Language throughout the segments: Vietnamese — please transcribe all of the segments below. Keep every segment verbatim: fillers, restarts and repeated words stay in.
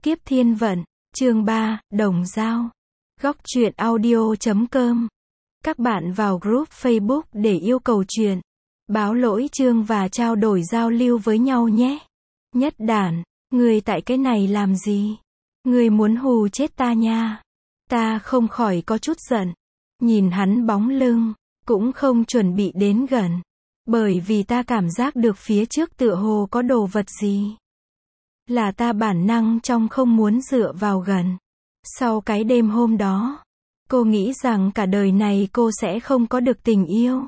Kiếp thiên vận, chương ba, Đồng Dao. Góc truyện audio chấm com. Các bạn vào group Facebook để yêu cầu truyện, báo lỗi chương và trao đổi giao lưu với nhau nhé. Nhất Đản, người tại cái này làm gì? Người muốn hù chết ta nha. Ta không khỏi có chút giận. Nhìn hắn bóng lưng, cũng không chuẩn bị đến gần. Bởi vì ta cảm giác được phía trước tựa hồ có đồ vật gì. Là ta bản năng trong không muốn dựa vào gần. Sau cái đêm hôm đó, cô nghĩ rằng cả đời này cô sẽ không có được tình yêu.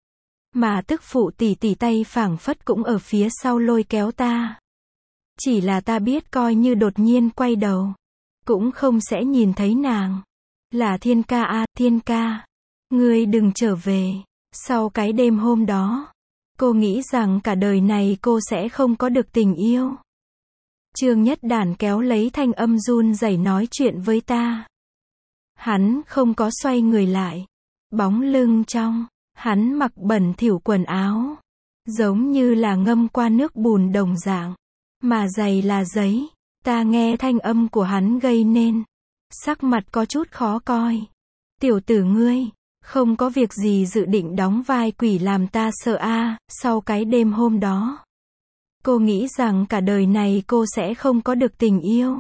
Mà tức phụ tỷ tỷ tay phảng phất cũng ở phía sau lôi kéo ta. Chỉ là ta biết coi như đột nhiên quay đầu, cũng không sẽ nhìn thấy nàng. Là Thiên ca à, Thiên ca. Ngươi đừng trở về. Sau cái đêm hôm đó, cô nghĩ rằng cả đời này cô sẽ không có được tình yêu. Trương Nhất Đản kéo lấy thanh âm run rẩy nói chuyện với ta. Hắn không có xoay người lại. Bóng lưng trong, hắn mặc bẩn thỉu quần áo. Giống như là ngâm qua nước bùn đồng dạng. Mà giày là giấy. Ta nghe thanh âm của hắn gây nên. Sắc mặt có chút khó coi. Tiểu tử ngươi, không có việc gì dự định đóng vai quỷ làm ta sợ a à, sau cái đêm hôm đó. Cô nghĩ rằng cả đời này cô sẽ không có được tình yêu.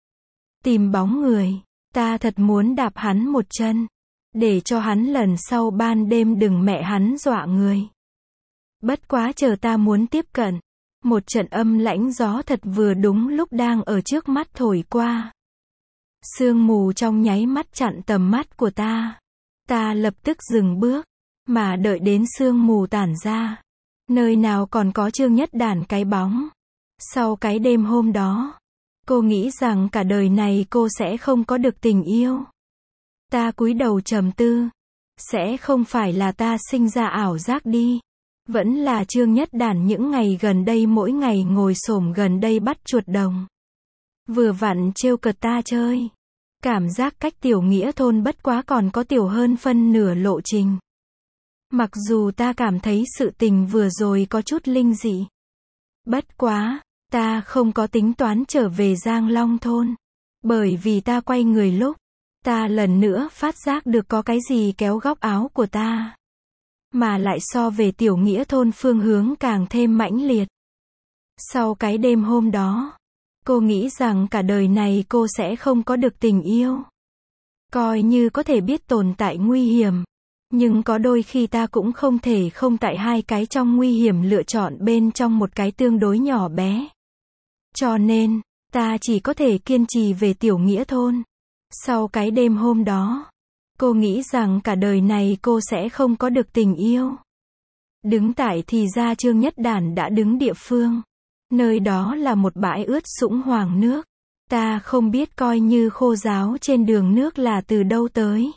Tìm bóng người, ta thật muốn đạp hắn một chân. Để cho hắn lần sau ban đêm đừng mẹ hắn dọa người. Bất quá chờ ta muốn tiếp cận. Một trận âm lãnh gió thật vừa đúng lúc đang ở trước mắt thổi qua. Sương mù trong nháy mắt chặn tầm mắt của ta. Ta lập tức dừng bước. Mà đợi đến sương mù tản ra. Nơi nào còn có Trương Nhất Đản cái bóng. Sau cái đêm hôm đó, cô nghĩ rằng cả đời này cô sẽ không có được tình yêu. Ta cúi đầu trầm tư. Sẽ không phải là ta sinh ra ảo giác đi. Vẫn là Trương Nhất Đản những ngày gần đây mỗi ngày ngồi xổm gần đây bắt chuột đồng. Vừa vặn trêu cợt ta chơi. Cảm giác cách Tiểu Nghĩa thôn bất quá còn có tiểu hơn phân nửa lộ trình. Mặc dù ta cảm thấy sự tình vừa rồi có chút linh dị. Bất quá, ta không có tính toán trở về Giang Long thôn. Bởi vì ta quay người lúc, ta lần nữa phát giác được có cái gì kéo góc áo của ta. Mà lại so về Tiểu Nghĩa thôn phương hướng càng thêm mãnh liệt. Sau cái đêm hôm đó, cô nghĩ rằng cả đời này cô sẽ không có được tình yêu. Coi như có thể biết tồn tại nguy hiểm. Nhưng có đôi khi ta cũng không thể không tại hai cái trong nguy hiểm lựa chọn bên trong một cái tương đối nhỏ bé. Cho nên, ta chỉ có thể kiên trì về Tiểu Nghĩa thôn. Sau cái đêm hôm đó, cô nghĩ rằng cả đời này cô sẽ không có được tình yêu. Đứng tại thì ra Trương Nhất Đản đã đứng địa phương. Nơi đó là một bãi ướt sũng hoàng nước. Ta không biết coi như khô ráo trên đường nước là từ đâu tới.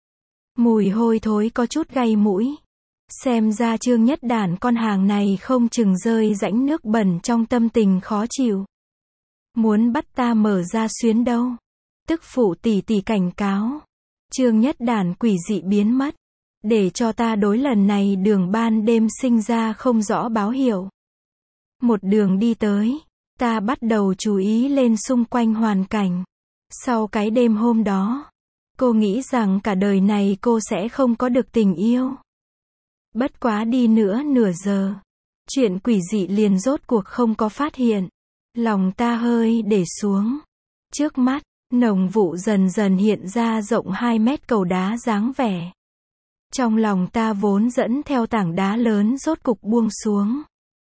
Mùi hôi thối có chút gây mũi. Xem ra Trương Nhất Đản con hàng này không chừng rơi rãnh nước bẩn trong tâm tình khó chịu. Muốn bắt ta mở ra xuyến đâu. Tức phụ tỷ tỷ cảnh cáo. Trương Nhất Đản quỷ dị biến mất. Để cho ta đối lần này đường ban đêm sinh ra không rõ báo hiệu. Một đường đi tới, ta bắt đầu chú ý lên xung quanh hoàn cảnh. Sau cái đêm hôm đó, cô nghĩ rằng cả đời này cô sẽ không có được tình yêu. Bất quá đi nữa nửa giờ. Chuyện quỷ dị liền rốt cuộc không có phát hiện. Lòng ta hơi để xuống. Trước mắt, nồng vụ dần dần hiện ra rộng hai mét cầu đá dáng vẻ. Trong lòng ta vốn dẫn theo tảng đá lớn rốt cục buông xuống.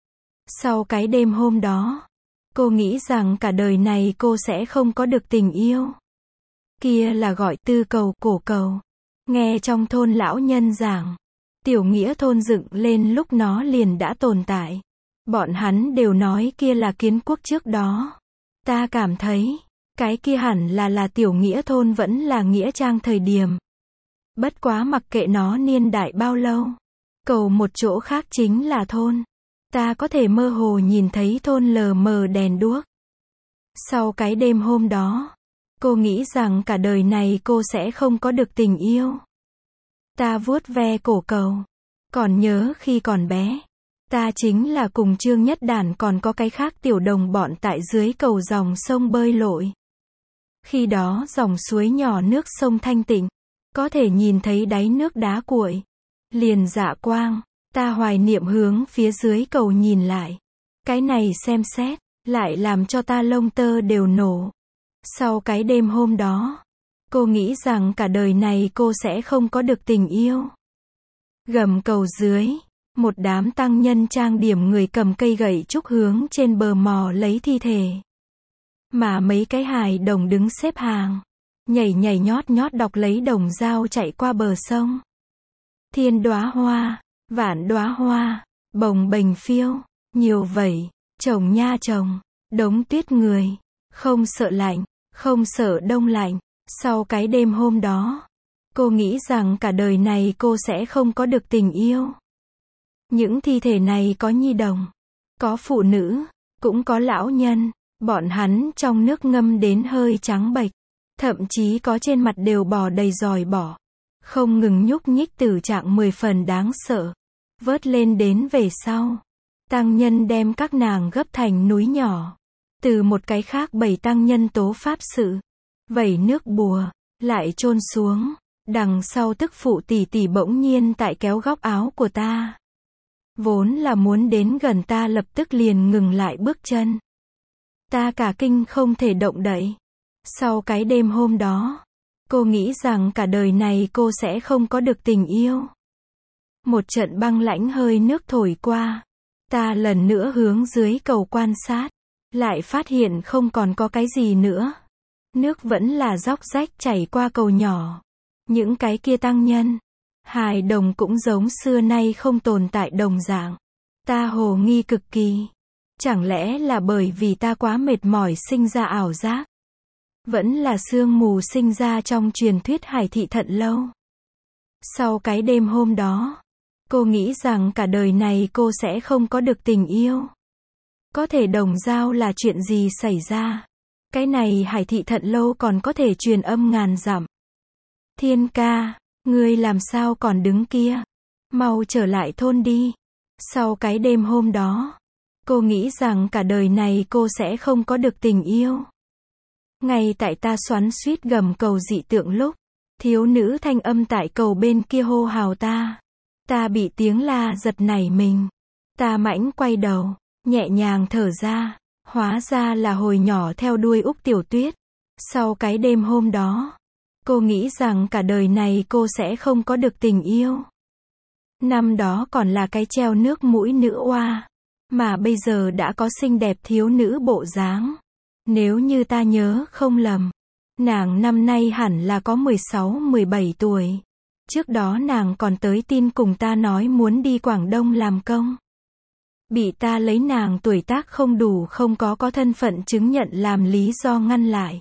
Sau cái đêm hôm đó, cô nghĩ rằng cả đời này cô sẽ không có được tình yêu. Kia là gọi tư cầu, cổ cầu. Nghe trong thôn lão nhân giảng, Tiểu Nghĩa thôn dựng lên lúc nó liền đã tồn tại. Bọn hắn đều nói kia là kiến quốc trước đó. Ta cảm thấy, cái kia hẳn là là Tiểu Nghĩa thôn vẫn là nghĩa trang thời điểm. Bất quá mặc kệ nó niên đại bao lâu. Cầu một chỗ khác chính là thôn. Ta có thể mơ hồ nhìn thấy thôn lờ mờ đèn đuốc. Sau cái đêm hôm đó, cô nghĩ rằng cả đời này cô sẽ không có được tình yêu. Ta vuốt ve cổ cầu. Còn nhớ khi còn bé, ta chính là cùng Trương Nhất Đản còn có cái khác tiểu đồng bọn tại dưới cầu dòng sông bơi lội. Khi đó dòng suối nhỏ nước sông thanh tịnh, có thể nhìn thấy đáy nước đá cuội. Liền dạ quang, ta hoài niệm hướng phía dưới cầu nhìn lại. Cái này xem xét, lại làm cho ta lông tơ đều nổ. Sau cái đêm hôm đó, cô nghĩ rằng cả đời này cô sẽ không có được tình yêu. Gầm cầu dưới, một đám tăng nhân trang điểm người cầm cây gậy trúc hướng trên bờ mò lấy thi thể. Mà mấy cái hài đồng đứng xếp hàng, nhảy nhảy nhót nhót đọc lấy đồng dao chạy qua bờ sông. Thiên đóa hoa, vạn đóa hoa, bồng bềnh phiêu, nhiều vẩy, chồng nha chồng, đống tuyết người, không sợ lạnh, không sợ đông lạnh. Sau cái đêm hôm đó, cô nghĩ rằng cả đời này cô sẽ không có được tình yêu. Những thi thể này có nhi đồng, có phụ nữ, cũng có lão nhân, bọn hắn trong nước ngâm đến hơi trắng bệch, thậm chí có trên mặt đều bò đầy giòi bọ, không ngừng nhúc nhích tử trạng mười phần đáng sợ. Vớt lên đến về sau, tăng nhân đem các nàng gấp thành núi nhỏ, từ một cái khác bảy tăng nhân tố pháp sự, vẩy nước bùa, lại chôn xuống. Đằng sau tức phụ tỷ tỷ bỗng nhiên tại kéo góc áo của ta. Vốn là muốn đến gần ta lập tức liền ngừng lại bước chân. Ta cả kinh không thể động đậy. Sau cái đêm hôm đó, cô nghĩ rằng cả đời này cô sẽ không có được tình yêu. Một trận băng lãnh hơi nước thổi qua. Ta lần nữa hướng dưới cầu quan sát. Lại phát hiện không còn có cái gì nữa. Nước vẫn là róc rách chảy qua cầu nhỏ. Những cái kia tăng nhân, hài đồng cũng giống xưa nay không tồn tại đồng dạng. Ta hồ nghi cực kỳ. Chẳng lẽ là bởi vì ta quá mệt mỏi sinh ra ảo giác? Vẫn là sương mù sinh ra trong truyền thuyết Hải Thị Thận Lâu. Sau cái đêm hôm đó, cô nghĩ rằng cả đời này cô sẽ không có được tình yêu. Có thể đồng dao là chuyện gì xảy ra? Cái này Hải Thị Thận Lâu còn có thể truyền âm ngàn dặm. Thiên ca, ngươi làm sao còn đứng kia? Mau trở lại thôn đi. Sau cái đêm hôm đó, cô nghĩ rằng cả đời này cô sẽ không có được tình yêu. Ngay tại ta xoắn xuýt gầm cầu dị tượng lúc, thiếu nữ thanh âm tại cầu bên kia hô hào ta. Ta bị tiếng la giật nảy mình. Ta mãnh quay đầu, nhẹ nhàng thở ra. Hóa ra là hồi nhỏ theo đuôi Úc Tiểu Tuyết. Sau cái đêm hôm đó, cô nghĩ rằng cả đời này cô sẽ không có được tình yêu. Năm đó còn là cái treo nước mũi nữ oa, mà bây giờ đã có xinh đẹp thiếu nữ bộ dáng. Nếu như ta nhớ không lầm, nàng năm nay hẳn là có mười sáu mười bảy tuổi. Trước đó nàng còn tới tin cùng ta nói muốn đi Quảng Đông làm công. Bị ta lấy nàng tuổi tác không đủ không có có thân phận chứng nhận làm lý do ngăn lại.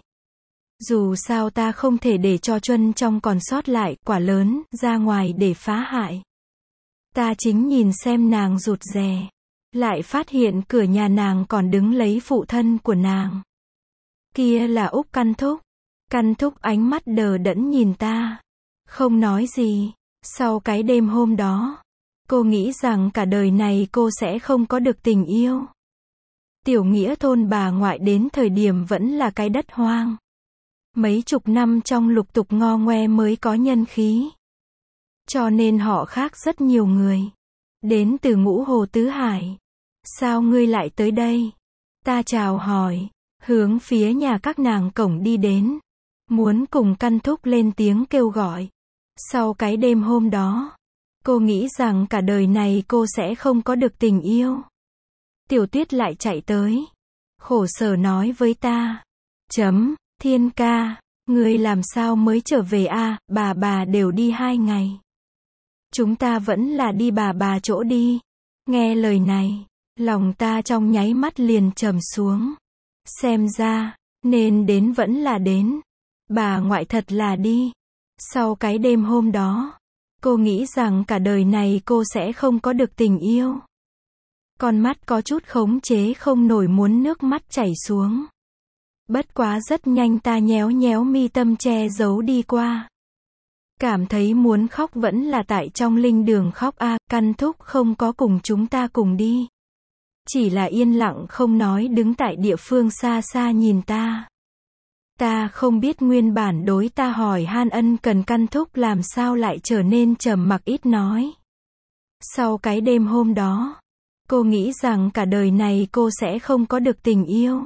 Dù sao ta không thể để cho chuân trong còn sót lại quả lớn ra ngoài để phá hại. Ta chính nhìn xem nàng rụt rè, lại phát hiện cửa nhà nàng còn đứng lấy phụ thân của nàng. Kia là Úc Căn Thúc. Căn Thúc ánh mắt đờ đẫn nhìn ta, không nói gì. Sau cái đêm hôm đó, cô nghĩ rằng cả đời này cô sẽ không có được tình yêu. Tiểu nghĩa thôn bà ngoại đến thời điểm vẫn là cái đất hoang. Mấy chục năm trong lục tục ngo ngoe mới có nhân khí. Cho nên họ khác rất nhiều người. Đến từ Ngũ Hồ Tứ Hải. Sao ngươi lại tới đây? Ta chào hỏi, hướng phía nhà các nàng cổng đi đến. Muốn cùng Căn Thúc lên tiếng kêu gọi. Sau cái đêm hôm đó, cô nghĩ rằng cả đời này cô sẽ không có được tình yêu. Tiểu Tuyết lại chạy tới. Khổ sở nói với ta. Chấm, Thiên ca, ngươi làm sao mới trở về a? À, bà bà đều đi hai ngày. Chúng ta vẫn là đi bà bà chỗ đi. Nghe lời này, lòng ta trong nháy mắt liền trầm xuống. Xem ra, nên đến vẫn là đến. Bà ngoại thật là đi. Sau cái đêm hôm đó, cô nghĩ rằng cả đời này cô sẽ không có được tình yêu. Con mắt có chút khống chế không nổi muốn nước mắt chảy xuống. Bất quá rất nhanh ta nhéo nhéo mi tâm che giấu đi qua. Cảm thấy muốn khóc vẫn là tại trong linh đường khóc a. À, Căn Thúc không có cùng chúng ta cùng đi. Chỉ là yên lặng không nói đứng tại địa phương xa xa nhìn ta. Ta không biết nguyên bản đối ta hỏi han ân cần căn thúc làm sao lại trở nên trầm mặc ít nói. Sau cái đêm hôm đó, cô nghĩ rằng cả đời này cô sẽ không có được tình yêu.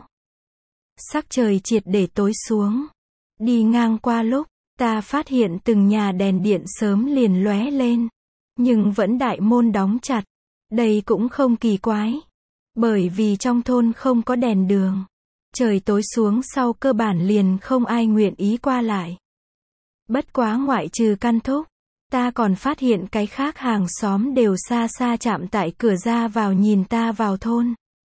Sắc trời triệt để tối xuống. Đi ngang qua lúc, ta phát hiện từng nhà đèn điện sớm liền lóe lên. Nhưng vẫn đại môn đóng chặt. Đây cũng không kỳ quái. Bởi vì trong thôn không có đèn đường. Trời tối xuống sau cơ bản liền không ai nguyện ý qua lại. Bất quá ngoại trừ căn thúc, ta còn phát hiện cái khác hàng xóm đều xa xa chạm tại cửa ra vào nhìn ta vào thôn.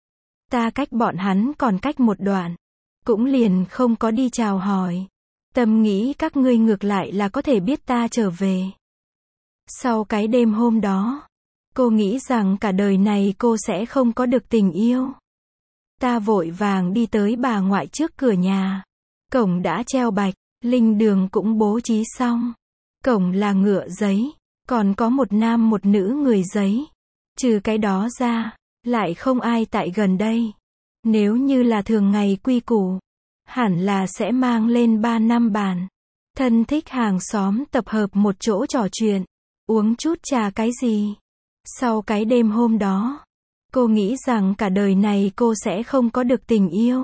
Ta cách bọn hắn còn cách một đoạn. Cũng liền không có đi chào hỏi. Tâm nghĩ các ngươi ngược lại là có thể biết ta trở về. Sau cái đêm hôm đó, cô nghĩ rằng cả đời này cô sẽ không có được tình yêu. Ta vội vàng đi tới bà ngoại trước cửa nhà. Cổng đã treo bạch, linh đường cũng bố trí xong. Cổng là ngựa giấy, còn có một nam một nữ người giấy. Trừ cái đó ra, lại không ai tại gần đây. Nếu như là thường ngày quy củ, hẳn là sẽ mang lên ba năm bàn. Thân thích hàng xóm tập hợp một chỗ trò chuyện, uống chút trà cái gì. Sau cái đêm hôm đó, cô nghĩ rằng cả đời này cô sẽ không có được tình yêu.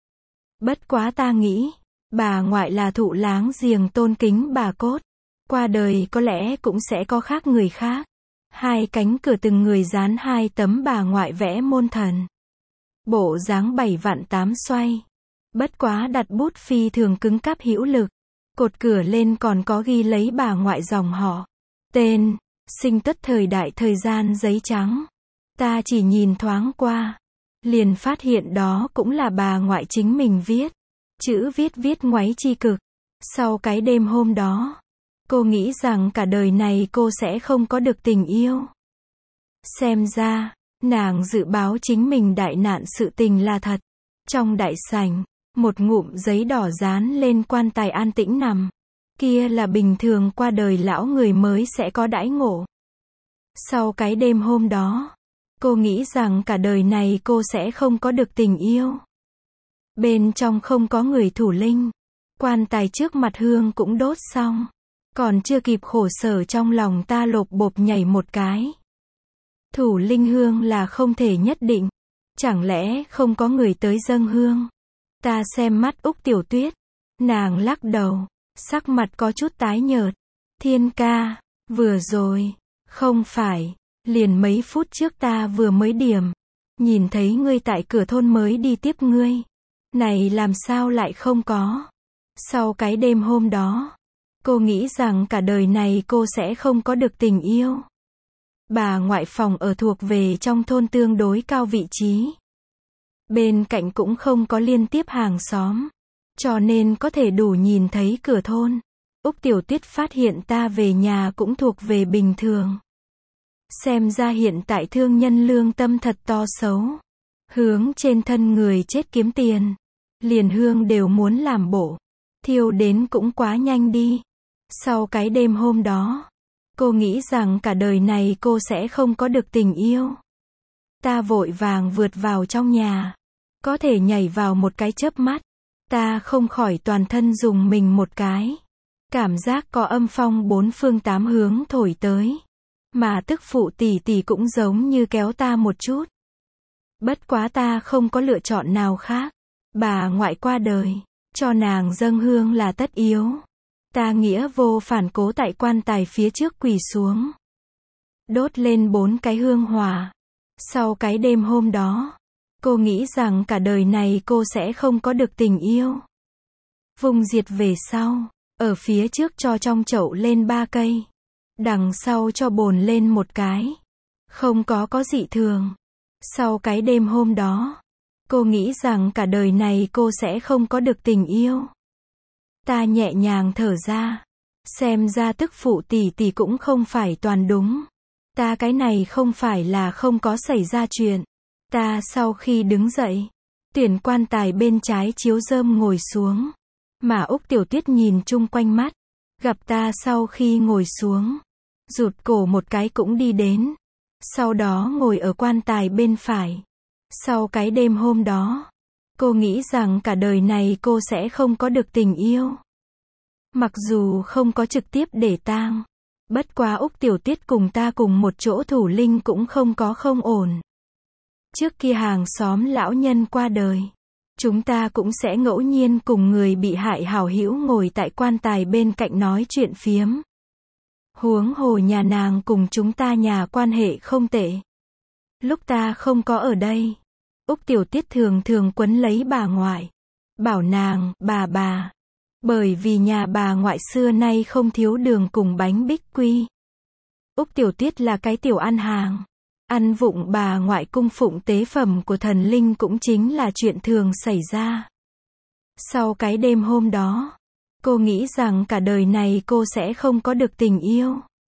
Bất quá ta nghĩ, bà ngoại là thụ láng giềng tôn kính bà cốt. Qua đời có lẽ cũng sẽ có khác người khác. Hai cánh cửa từng người dán hai tấm bà ngoại vẽ môn thần. Bộ dáng bảy vạn tám xoay. Bất quá đặt bút phi thường cứng cáp hữu lực. Cột cửa lên còn có ghi lấy bà ngoại dòng họ, tên, sinh tất thời đại thời gian giấy trắng. Ta chỉ nhìn thoáng qua, liền phát hiện đó cũng là bà ngoại chính mình viết. Chữ viết viết ngoáy chi cực. Sau cái đêm hôm đó, cô nghĩ rằng cả đời này cô sẽ không có được tình yêu. Xem ra, nàng dự báo chính mình đại nạn sự tình là thật. Trong đại sảnh, một ngụm giấy đỏ dán lên quan tài an tĩnh nằm. Kia là bình thường qua đời lão người mới sẽ có đãi ngộ. Sau cái đêm hôm đó, cô nghĩ rằng cả đời này cô sẽ không có được tình yêu. Bên trong không có người thủ linh. Quan tài trước mặt hương cũng đốt xong. Còn chưa kịp khổ sở trong lòng ta lộp bộp nhảy một cái. Thủ linh hương là không thể nhất định. Chẳng lẽ không có người tới dâng hương? Ta xem mắt Úc Tiểu Tuyết. Nàng lắc đầu, sắc mặt có chút tái nhợt. Thiên ca, vừa rồi, không phải, liền mấy phút trước ta vừa mới điểm. Nhìn thấy ngươi tại cửa thôn mới đi tiếp ngươi. Này làm sao lại không có? Sau cái đêm hôm đó, cô nghĩ rằng cả đời này cô sẽ không có được tình yêu. Bà ngoại phòng ở thuộc về trong thôn tương đối cao vị trí. Bên cạnh cũng không có liên tiếp hàng xóm. Cho nên có thể đủ nhìn thấy cửa thôn. Úc Tiểu Tuyết phát hiện ta về nhà cũng thuộc về bình thường. Xem ra hiện tại thương nhân lương tâm thật to xấu. Hướng trên thân người chết kiếm tiền. Liền hương đều muốn làm bổ. Thiêu đến cũng quá nhanh đi. Sau cái đêm hôm đó, cô nghĩ rằng cả đời này cô sẽ không có được tình yêu. Ta vội vàng vượt vào trong nhà. Có thể nhảy vào một cái chớp mắt. Ta không khỏi toàn thân dùng mình một cái. Cảm giác có âm phong bốn phương tám hướng thổi tới. Mà tức phụ tỷ tỷ cũng giống như kéo ta một chút. Bất quá ta không có lựa chọn nào khác. Bà ngoại qua đời, cho nàng dâng hương là tất yếu. Ta nghĩa vô phản cố tại quan tài phía trước quỳ xuống. Đốt lên bốn cái hương hỏa. Sau cái đêm hôm đó, cô nghĩ rằng cả đời này cô sẽ không có được tình yêu. Vùng diệt về sau, ở phía trước cho trong chậu lên ba cây. Đằng sau cho bồn lên một cái. Không có có dị thường. Sau cái đêm hôm đó, cô nghĩ rằng cả đời này cô sẽ không có được tình yêu. Ta nhẹ nhàng thở ra. Xem ra tức phụ tỷ tỷ cũng không phải toàn đúng. Ta cái này không phải là không có xảy ra chuyện. Ta sau khi đứng dậy, tuyển quan tài bên trái chiếu rơm ngồi xuống. Mà Úc Tiểu Tuyết nhìn chung quanh mắt. Gặp ta sau khi ngồi xuống. Rụt cổ một cái cũng đi đến. Sau đó ngồi ở quan tài bên phải. Sau cái đêm hôm đó, Cô nghĩ rằng cả đời này cô sẽ không có được tình yêu. Mặc dù không có trực tiếp để tang. Bất quá Úc Tiểu Tiết cùng ta cùng một chỗ thủ linh cũng không có không ổn. Trước kia hàng xóm lão nhân qua đời. Chúng ta cũng sẽ ngẫu nhiên cùng người bị hại hảo hữu ngồi tại quan tài bên cạnh nói chuyện phiếm. Huống hồ nhà nàng cùng chúng ta nhà quan hệ không tệ. Lúc ta không có ở đây, Úc Tiểu Tiết thường thường quấn lấy bà ngoại. Bảo nàng, bà bà. Bởi vì nhà bà ngoại xưa nay không thiếu đường cùng bánh bích quy. Úc Tiểu Tiết là cái tiểu ăn hàng. Ăn vụng bà ngoại cung phụng tế phẩm của thần linh cũng chính là chuyện thường xảy ra. Sau cái đêm hôm đó, cô nghĩ rằng cả đời này cô sẽ không có được tình yêu.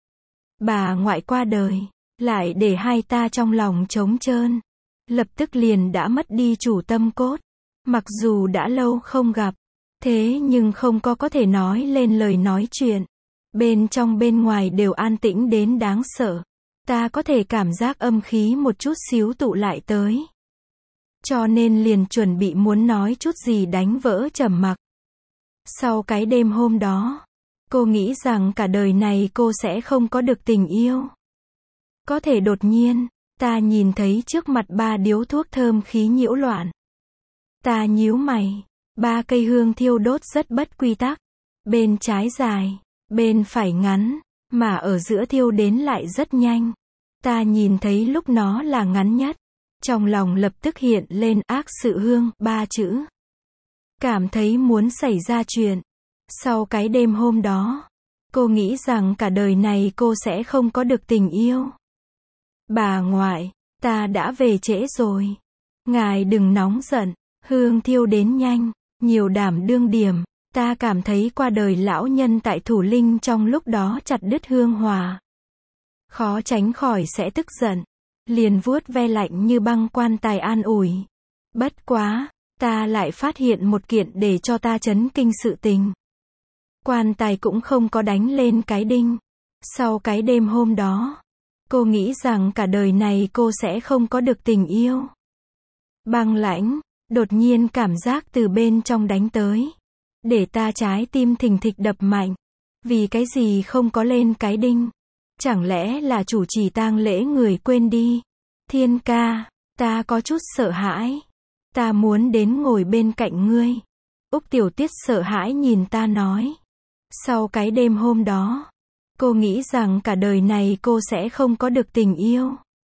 Bà ngoại qua đời, lại để hai ta trong lòng trống trơn. Lập tức liền đã mất đi chủ tâm cốt. Mặc dù đã lâu không gặp, thế nhưng không có có thể nói lên lời nói chuyện. Bên trong bên ngoài đều an tĩnh đến đáng sợ. Ta có thể cảm giác âm khí một chút xíu tụ lại tới. Cho nên liền chuẩn bị muốn nói chút gì đánh vỡ trầm mặc. Sau cái đêm hôm đó, cô nghĩ rằng cả đời này cô sẽ không có được tình yêu. Có thể đột nhiên, ta nhìn thấy trước mặt ba điếu thuốc thơm khí nhiễu loạn. Ta nhíu mày, ba cây hương thiêu đốt rất bất quy tắc. Bên trái dài, bên phải ngắn, mà ở giữa thiêu đến lại rất nhanh. Ta nhìn thấy lúc nó là ngắn nhất. Trong lòng lập tức hiện lên ác sự hương, ba chữ. Cảm thấy muốn xảy ra chuyện. Sau cái đêm hôm đó, cô nghĩ rằng cả đời này cô sẽ không có được tình yêu. Bà ngoại, ta đã về trễ rồi. Ngài đừng nóng giận, hương thiêu đến nhanh, nhiều đảm đương điểm. Ta cảm thấy qua đời lão nhân tại thủ linh trong lúc đó chặt đứt hương hòa. Khó tránh khỏi sẽ tức giận. Liền vuốt ve lạnh như băng quan tài an ủi. Bất quá, ta lại phát hiện một kiện để cho ta chấn kinh sự tình. Quan tài cũng không có đánh lên cái đinh. Sau cái đêm hôm đó, cô nghĩ rằng cả đời này cô sẽ không có được tình yêu. Băng lãnh, đột nhiên cảm giác từ bên trong đánh tới. Để ta trái tim thình thịch đập mạnh. Vì cái gì không có lên cái đinh? Chẳng lẽ là chủ trì tang lễ người quên đi? Thiên ca, ta có chút sợ hãi. Ta muốn đến ngồi bên cạnh ngươi. Úc Tiểu Tiết sợ hãi nhìn ta nói. Sau cái đêm hôm đó, cô nghĩ rằng cả đời này cô sẽ không có được tình yêu.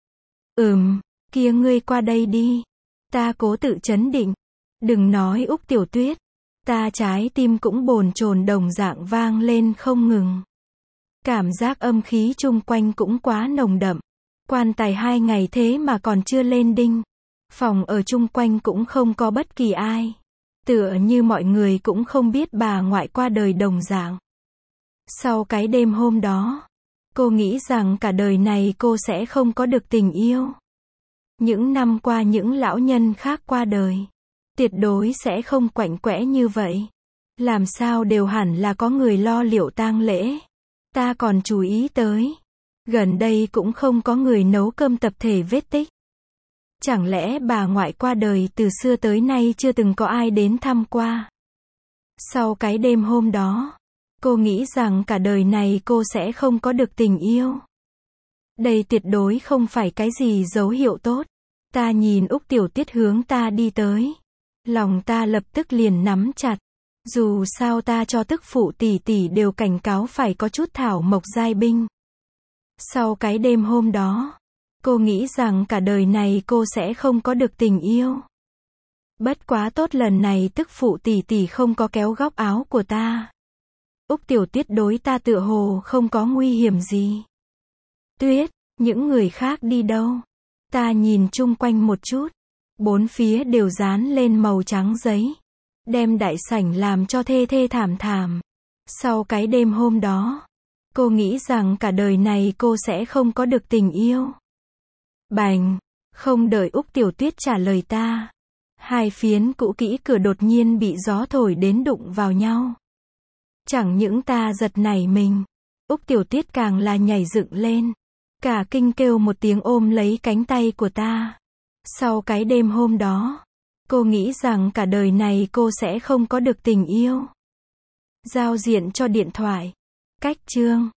Ừm, kia ngươi qua đây đi. Ta cố tự trấn định. Đừng nói Úc Tiểu Tuyết. Ta trái tim cũng bồn chồn đồng dạng vang lên không ngừng. Cảm giác âm khí chung quanh cũng quá nồng đậm. Quan tài hai ngày thế mà còn chưa lên đinh. Phòng ở chung quanh cũng không có bất kỳ ai. Tựa như mọi người cũng không biết bà ngoại qua đời đồng dạng. Sau cái đêm hôm đó, cô nghĩ rằng cả đời này cô sẽ không có được tình yêu. Những năm qua những lão nhân khác qua đời, tuyệt đối sẽ không quạnh quẽ như vậy. Làm sao đều hẳn là có người lo liệu tang lễ. Ta còn chú ý tới. Gần đây cũng không có người nấu cơm tập thể vết tích. Chẳng lẽ bà ngoại qua đời từ xưa tới nay chưa từng có ai đến thăm qua. Sau cái đêm hôm đó, cô nghĩ rằng cả đời này cô sẽ không có được tình yêu. Đây tuyệt đối không phải cái gì dấu hiệu tốt. Ta nhìn Úc Tiểu Tiết hướng ta đi tới. Lòng ta lập tức liền nắm chặt. Dù sao ta cho tức phụ tỷ tỷ đều cảnh cáo phải có chút thảo mộc giai binh. Sau cái đêm hôm đó, cô nghĩ rằng cả đời này cô sẽ không có được tình yêu. Bất quá tốt lần này tức phụ tỷ tỷ không có kéo góc áo của ta. Úc Tiểu Tuyết đối ta tựa hồ không có nguy hiểm gì. Tuyết, những người khác đi đâu? Ta nhìn chung quanh một chút. Bốn phía đều dán lên màu trắng giấy. Đem đại sảnh làm cho thê thê thảm thảm. Sau cái đêm hôm đó, cô nghĩ rằng cả đời này cô sẽ không có được tình yêu. Bành, không đợi Úc Tiểu Tuyết trả lời ta. Hai phiến cũ kỹ cửa đột nhiên bị gió thổi đến đụng vào nhau. Chẳng những ta giật nảy mình, Úc Tiểu Tuyết càng là nhảy dựng lên. Cả kinh kêu một tiếng ôm lấy cánh tay của ta. Sau cái đêm hôm đó, Cô nghĩ rằng cả đời này cô sẽ không có được tình yêu. Giao diện cho điện thoại. Cách chương